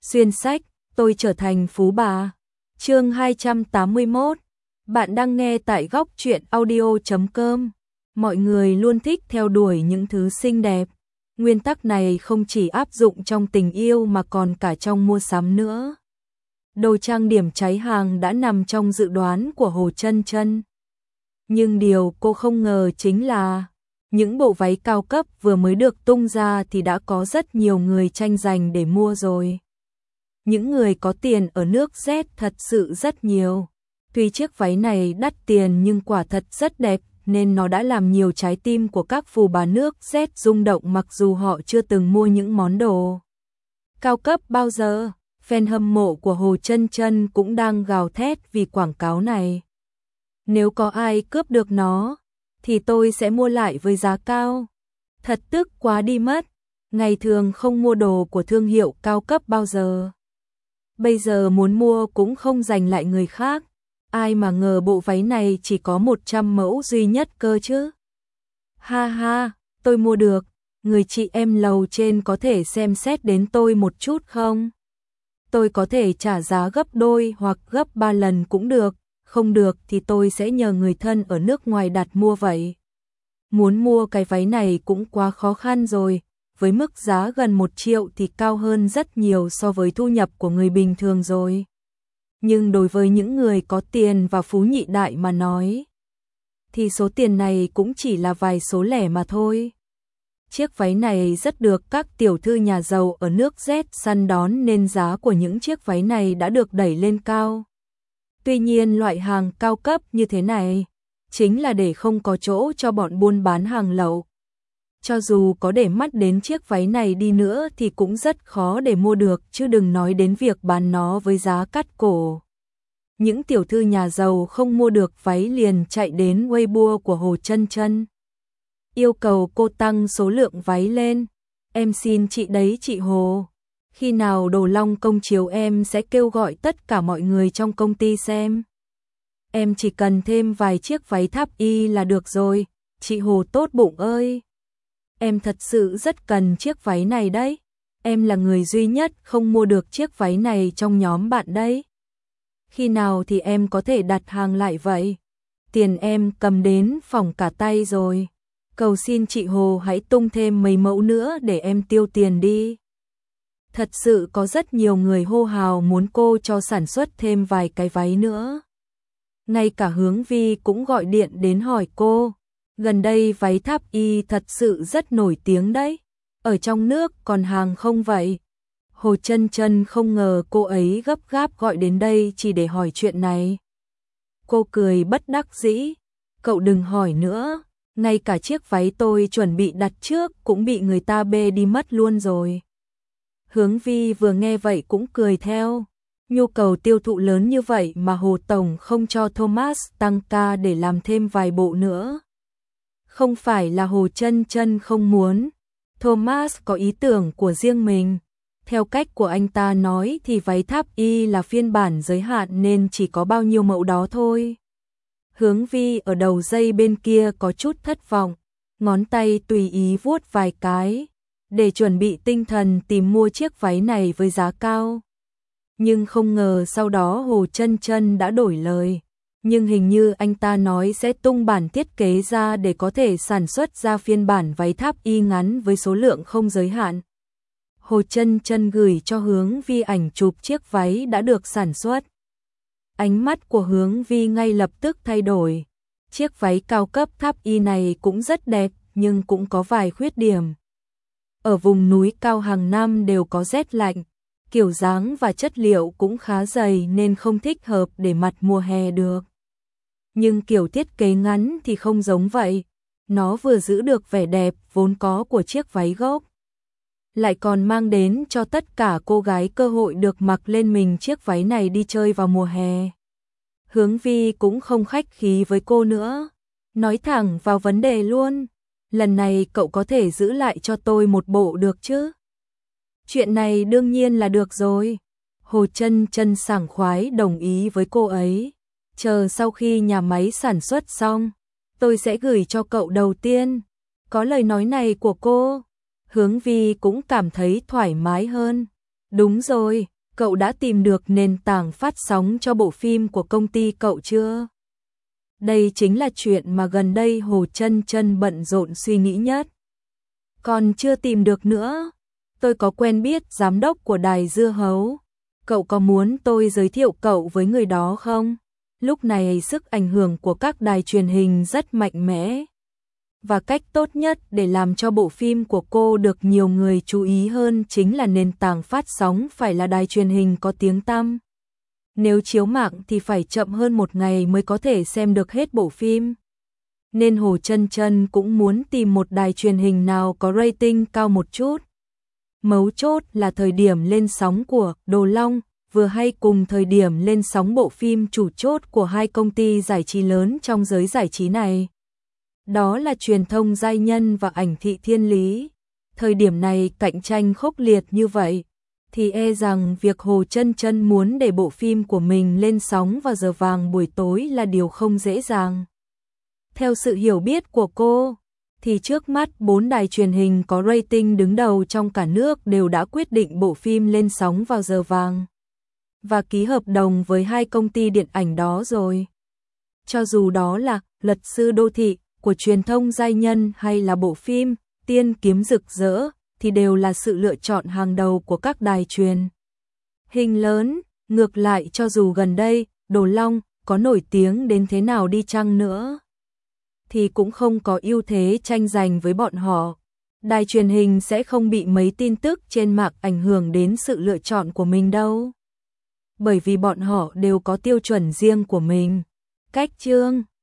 Xuyên sách, tôi trở thành phú bà. Chương 281. Bạn đang nghe tại góc truyện audio.com. Mọi người luôn thích theo đuổi những thứ xinh đẹp. Nguyên tắc này không chỉ áp dụng trong tình yêu mà còn cả trong mua sắm nữa. Đồ trang điểm cháy hàng đã nằm trong dự đoán của Hồ Chân Chân. Nhưng điều cô không ngờ chính là những bộ váy cao cấp vừa mới được tung ra thì đã có rất nhiều người tranh giành để mua rồi. Những người có tiền ở nước Z thật sự rất nhiều. Tuy chiếc váy này đắt tiền nhưng quả thật rất đẹp nên nó đã làm nhiều trái tim của các phú bà nước Z rung động mặc dù họ chưa từng mua những món đồ cao cấp bao giờ. Fan hâm mộ của Hồ Chân Chân cũng đang gào thét vì quảng cáo này. Nếu có ai cướp được nó thì tôi sẽ mua lại với giá cao. Thật tức quá đi mất. Ngày thường không mua đồ của thương hiệu cao cấp bao giờ. Bây giờ muốn mua cũng không giành lại người khác. Ai mà ngờ bộ váy này chỉ có 100 mẫu duy nhất cơ chứ. Ha ha, tôi mua được. Người chị em lầu trên có thể xem xét đến tôi một chút không? Tôi có thể trả giá gấp đôi hoặc gấp 3 lần cũng được. Không được thì tôi sẽ nhờ người thân ở nước ngoài đặt mua vậy. Muốn mua cái váy này cũng quá khó khăn rồi. Với mức giá gần 1 triệu thì cao hơn rất nhiều so với thu nhập của người bình thường rồi. Nhưng đối với những người có tiền và phú nhị đại mà nói, thì số tiền này cũng chỉ là vài số lẻ mà thôi. Chiếc váy này rất được các tiểu thư nhà giàu ở nước Z săn đón nên giá của những chiếc váy này đã được đẩy lên cao. Tuy nhiên loại hàng cao cấp như thế này chính là để không có chỗ cho bọn buôn bán hàng lậu. Cho dù có để mắt đến chiếc váy này đi nữa thì cũng rất khó để mua được chứ đừng nói đến việc bán nó với giá cắt cổ. Những tiểu thư nhà giàu không mua được váy liền chạy đến Weibo của Hồ Chân Chân. Yêu cầu cô tăng số lượng váy lên. Em xin chị đấy chị Hồ. Khi nào đồ long công chiếu em sẽ kêu gọi tất cả mọi người trong công ty xem. Em chỉ cần thêm vài chiếc váy tháp y là được rồi. Chị Hồ tốt bụng ơi. Em thật sự rất cần chiếc váy này đấy. Em là người duy nhất không mua được chiếc váy này trong nhóm bạn đấy. Khi nào thì em có thể đặt hàng lại vậy? Tiền em cầm đến phỏng cả tay rồi. Cầu xin chị Hồ hãy tung thêm mấy mẫu nữa để em tiêu tiền đi. Thật sự có rất nhiều người hô hào muốn cô cho sản xuất thêm vài cái váy nữa. Ngay cả Hướng Vi cũng gọi điện đến hỏi cô. Gần đây váy tháp y thật sự rất nổi tiếng đấy. Ở trong nước còn hàng không vậy? Hồ Chân Chân không ngờ cô ấy gấp gáp gọi đến đây chỉ để hỏi chuyện này. Cô cười bất đắc dĩ. Cậu đừng hỏi nữa. Ngay cả chiếc váy tôi chuẩn bị đặt trước cũng bị người ta bê đi mất luôn rồi. Hướng Vi vừa nghe vậy cũng cười theo. Nhu cầu tiêu thụ lớn như vậy mà Hồ Tổng không cho Thomas tăng ca để làm thêm vài bộ nữa. Không phải là Hồ Chân Chân không muốn. Thomas có ý tưởng của riêng mình. Theo cách của anh ta nói thì váy tháp y là phiên bản giới hạn nên chỉ có bao nhiêu mẫu đó thôi. Hướng Vi ở đầu dây bên kia có chút thất vọng. Ngón tay tùy ý vuốt vài cái để chuẩn bị tinh thần tìm mua chiếc váy này với giá cao. Nhưng không ngờ sau đó Hồ Chân Chân đã đổi lời. Nhưng hình như anh ta nói sẽ tung bản thiết kế ra để có thể sản xuất ra phiên bản váy tháp y ngắn với số lượng không giới hạn. Hồ Chân Chân gửi cho Hướng Vi ảnh chụp chiếc váy đã được sản xuất. Ánh mắt của Hướng Vi ngay lập tức thay đổi. Chiếc váy cao cấp tháp y này cũng rất đẹp nhưng cũng có vài khuyết điểm. Ở vùng núi cao hàng năm đều có rét lạnh. Kiểu dáng và chất liệu cũng khá dày nên không thích hợp để mặc mùa hè được. Nhưng kiểu thiết kế ngắn thì không giống vậy. Nó vừa giữ được vẻ đẹp vốn có của chiếc váy gốc, lại còn mang đến cho tất cả cô gái cơ hội được mặc lên mình chiếc váy này đi chơi vào mùa hè. Hướng Vi cũng không khách khí với cô nữa. Nói thẳng vào vấn đề luôn. Lần này cậu có thể giữ lại cho tôi một bộ được chứ? Chuyện này đương nhiên là được rồi. Hồ Chân Chân sảng khoái đồng ý với cô ấy. Chờ sau khi nhà máy sản xuất xong, tôi sẽ gửi cho cậu đầu tiên. Có lời nói này của cô, Hướng Vi cũng cảm thấy thoải mái hơn. Đúng rồi, cậu đã tìm được nền tảng phát sóng cho bộ phim của công ty cậu chưa? Đây chính là chuyện mà gần đây Hồ Chân Chân bận rộn suy nghĩ nhất. Còn chưa tìm được nữa. Tôi có quen biết giám đốc của đài Dưa Hấu. Cậu có muốn tôi giới thiệu cậu với người đó không? Lúc này sức ảnh hưởng của các đài truyền hình rất mạnh mẽ. Và cách tốt nhất để làm cho bộ phim của cô được nhiều người chú ý hơn chính là nền tảng phát sóng phải là đài truyền hình có tiếng tăm. Nếu chiếu mạng thì phải chậm hơn một ngày mới có thể xem được hết bộ phim. Nên Hồ Chân Chân cũng muốn tìm một đài truyền hình nào có rating cao một chút. Mấu chốt là thời điểm lên sóng của Đồ Long vừa hay cùng thời điểm lên sóng bộ phim chủ chốt của hai công ty giải trí lớn trong giới giải trí này. Đó là Truyền thông Giai Nhân và Ảnh thị Thiên Lý. Thời điểm này cạnh tranh khốc liệt như vậy, thì e rằng việc Hồ Chân Chân muốn để bộ phim của mình lên sóng vào giờ vàng buổi tối là điều không dễ dàng. Theo sự hiểu biết của cô, thì trước mắt 4 đài truyền hình có rating đứng đầu trong cả nước đều đã quyết định bộ phim lên sóng vào giờ vàng và ký hợp đồng với hai công ty điện ảnh đó rồi. Cho dù đó là Luật sư đô thị của Truyền thông Giai Nhân hay là bộ phim Tiên kiếm rực rỡ thì đều là sự lựa chọn hàng đầu của các đài truyền hình lớn. Ngược lại, cho dù gần đây Đồ Long có nổi tiếng đến thế nào đi chăng nữa thì cũng không có ưu thế tranh giành với bọn họ. Đài truyền hình sẽ không bị mấy tin tức trên mạng ảnh hưởng đến sự lựa chọn của mình đâu. Bởi vì bọn họ đều có tiêu chuẩn riêng của mình. Cách chương